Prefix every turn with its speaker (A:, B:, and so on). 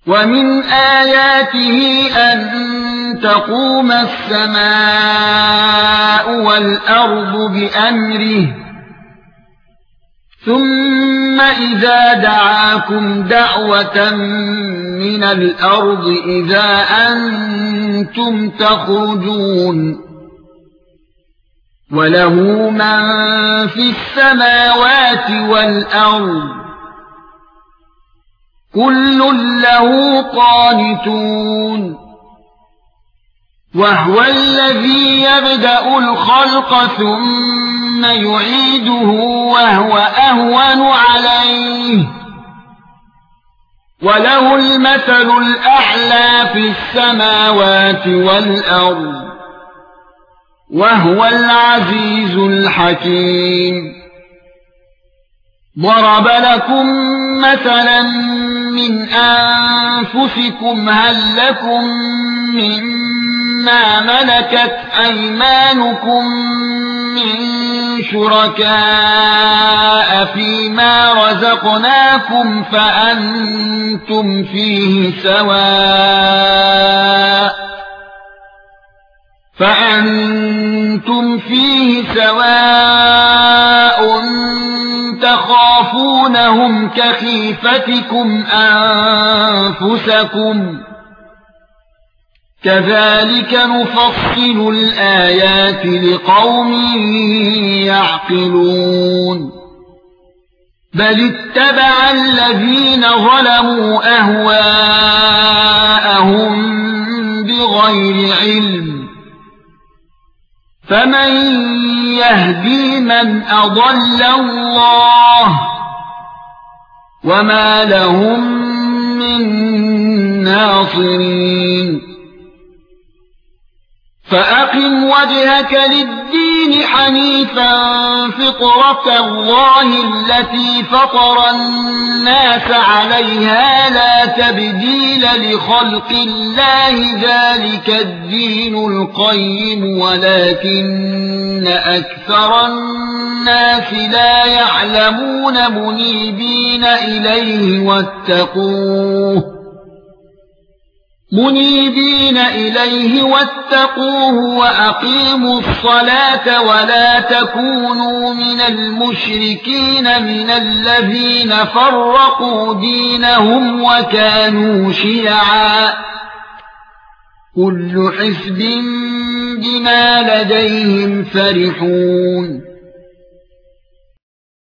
A: ومن آياته أن تقوم السماء والأرض بأمره ثم إذا دعاكم دعوة من الأرض إذا أنتم تخرجون وله من في السماوات والأرض كل له قانتون وهو الذي يبدأ الخلق ثم يعيده وهو أهون عليه وله المثل الأعلى في السماوات والأرض وهو العزيز الحكيم ضرب لكم مثلا من أنفسكم هل لكم مما ملكت أيمانكم من شركاء فيما رزقناكم فأنتم فيه سواء تخافونهم كخيفتكم أنفسكم كذلك نفصل الآيات لقوم يعقلون بل اتبع الذين ظلموا أهواءهم بغير علم فمن يهدي من أضل الله وما لهم من ناصرين فأقم وجهك للدين حنيفا فطرة الله التي فطر الناس عليها لا تبديل لخلق الله ذلك الدين القيم ولكن أكثر الناس لا يعلمون منيبين إليه واتقوه وأقيموا الصلاة ولا تكونوا من المشركين من الذين فرقوا دينهم وكانوا شيعا كل حزب بما لديهم فرحون